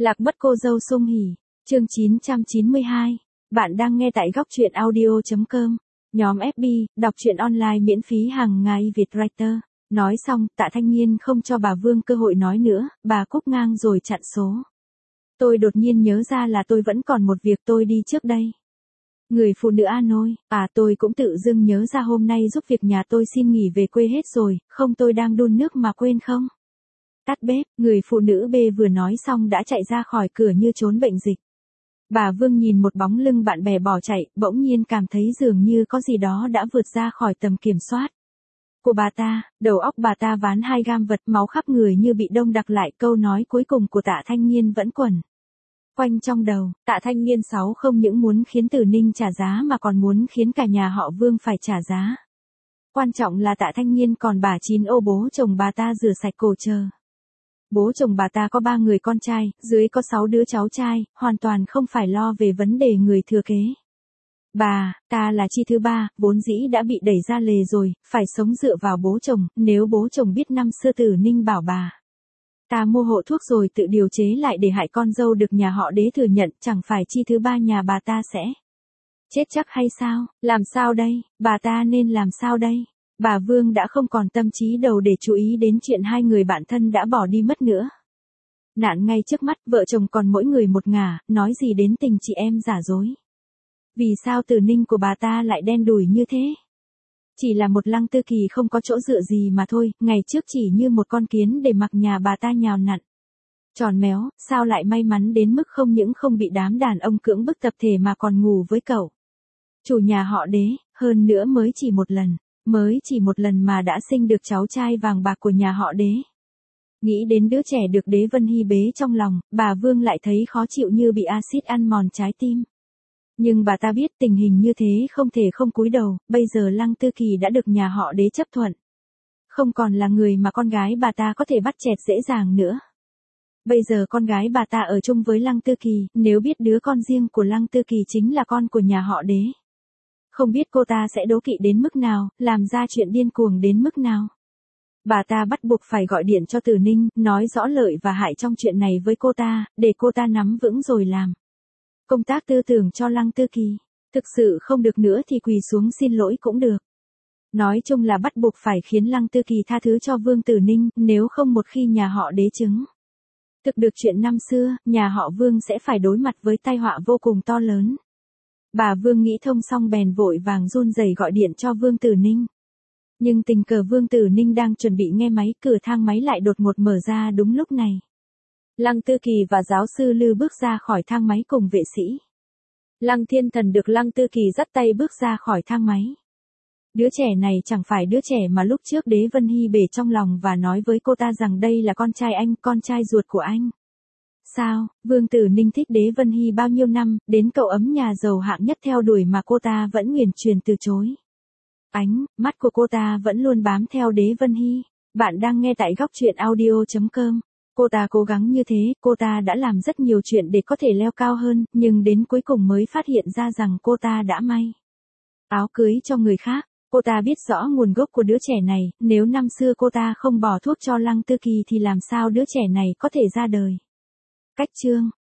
Lạc mất cô dâu Sung Hỉ, chương 992. Bạn đang nghe tại góc truyện audio.com. Nhóm FB, đọc truyện online miễn phí hàng ngày Việt Writer. Nói xong, Tạ Thanh Nghiên không cho bà Vương cơ hội nói nữa, bà cúp ngang rồi chặn số. Tôi đột nhiên nhớ ra là tôi vẫn còn một việc tôi đi trước đây. Người phụ nữ Nôi, tôi cũng tự dưng nhớ ra hôm nay giúp việc nhà tôi xin nghỉ về quê hết rồi, không tôi đang đun nước mà quên không? Tắt bếp, người phụ nữ B vừa nói xong đã chạy ra khỏi cửa như trốn bệnh dịch. Bà Vương nhìn một bóng lưng bạn bè bỏ chạy, bỗng nhiên cảm thấy dường như có gì đó đã vượt ra khỏi tầm kiểm soát của bà ta, đầu óc bà ta ván 2 gam vật, máu khắp người như bị đông đặc lại. Câu nói cuối cùng của Tạ Thanh Nghiên vẫn quẩn quanh trong đầu. Tạ Thanh Nghiên không những muốn khiến Tử Ninh trả giá mà còn muốn khiến cả nhà họ Vương phải trả giá. Quan trọng là Tạ Thanh Nghiên còn bà Chín ô bố chồng bà ta rửa sạch cổ chờ. Bố chồng bà ta có 3 người con trai, dưới có 6 đứa cháu trai, hoàn toàn không phải lo về vấn đề người thừa kế. Bà ta là chi thứ 3, vốn dĩ đã bị đẩy ra lề rồi, phải sống dựa vào bố chồng. Nếu bố chồng biết năm xưa Tử Ninh bảo bà ta mua hộ thuốc rồi tự điều chế lại để hại con dâu được nhà họ Đế thừa nhận, chẳng phải chi thứ 3 nhà bà ta sẽ chết chắc hay sao? Làm sao đây? Bà ta nên làm sao đây? Bà Vương đã không còn tâm trí đầu để chú ý đến chuyện 2 người bạn thân đã bỏ đi mất nữa. Nạn ngay trước mắt, vợ chồng còn mỗi người một ngả, nói gì đến tình chị em giả dối. Vì sao Tử Ninh của bà ta lại đen đủi như thế? Chỉ là một Lăng Tư Kỳ không có chỗ dựa gì mà thôi, ngày trước chỉ như một con kiến để mặc nhà bà ta nhào nặn. Tròn méo, sao lại may mắn đến mức không những không bị đám đàn ông cưỡng bức tập thể mà còn ngủ với cậu chủ nhà họ Đế, hơn nữa mới chỉ một lần mà đã sinh được cháu trai vàng bạc của nhà họ Đế. Nghĩ đến đứa trẻ được Đế Vân Hy bế trong lòng, bà Vương lại thấy khó chịu như bị axit ăn mòn trái tim. Nhưng bà ta biết tình hình như thế không thể không cúi đầu, bây giờ Lăng Tư Kỳ đã được nhà họ Đế chấp thuận. Không còn là người mà con gái bà ta có thể bắt chẹt dễ dàng nữa. Bây giờ con gái bà ta ở chung với Lăng Tư Kỳ, nếu biết đứa con riêng của Lăng Tư Kỳ chính là con của nhà họ Đế. Không biết cô ta sẽ đố kỵ đến mức nào, làm ra chuyện điên cuồng đến mức nào. Bà ta bắt buộc phải gọi điện cho Tử Ninh, nói rõ lợi và hại trong chuyện này với cô ta, để cô ta nắm vững rồi làm công tác tư tưởng cho Lăng Tư Kỳ. Thực sự không được nữa thì quỳ xuống xin lỗi cũng được. Nói chung là bắt buộc phải khiến Lăng Tư Kỳ tha thứ cho Vương Tử Ninh, nếu không một khi nhà họ Đế chứng thực được chuyện năm xưa, nhà họ Vương sẽ phải đối mặt với tai họa vô cùng to lớn. Bà Vương nghĩ thông xong bèn vội vàng run rẩy gọi điện cho Vương Tử Ninh. Nhưng tình cờ Vương Tử Ninh đang chuẩn bị nghe máy, cửa thang máy lại đột ngột mở ra đúng lúc này. Lăng Tư Kỳ và giáo sư Lư bước ra khỏi thang máy cùng vệ sĩ. Lăng Thiên Thần được Lăng Tư Kỳ dắt tay bước ra khỏi thang máy. Đứa trẻ này chẳng phải đứa trẻ mà lúc trước Đế Vân Hy bể trong lòng và nói với cô ta rằng đây là con trai anh, con trai ruột của anh. Sao, Vương Tử Ninh thích Đế Vân Hy bao nhiêu năm, đến cậu ấm nhà giàu hạng nhất theo đuổi mà cô ta vẫn nguyền truyền từ chối. Ánh mắt của cô ta vẫn luôn bám theo Đế Vân Hy. Bạn đang nghe tại góc truyện audio.com. Cô ta cố gắng như thế, cô ta đã làm rất nhiều chuyện để có thể leo cao hơn, nhưng đến cuối cùng mới phát hiện ra rằng cô ta đã may áo cưới cho người khác. Cô ta biết rõ nguồn gốc của đứa trẻ này, nếu năm xưa cô ta không bỏ thuốc cho Lăng Tư Kỳ thì làm sao đứa trẻ này có thể ra đời. Cách chương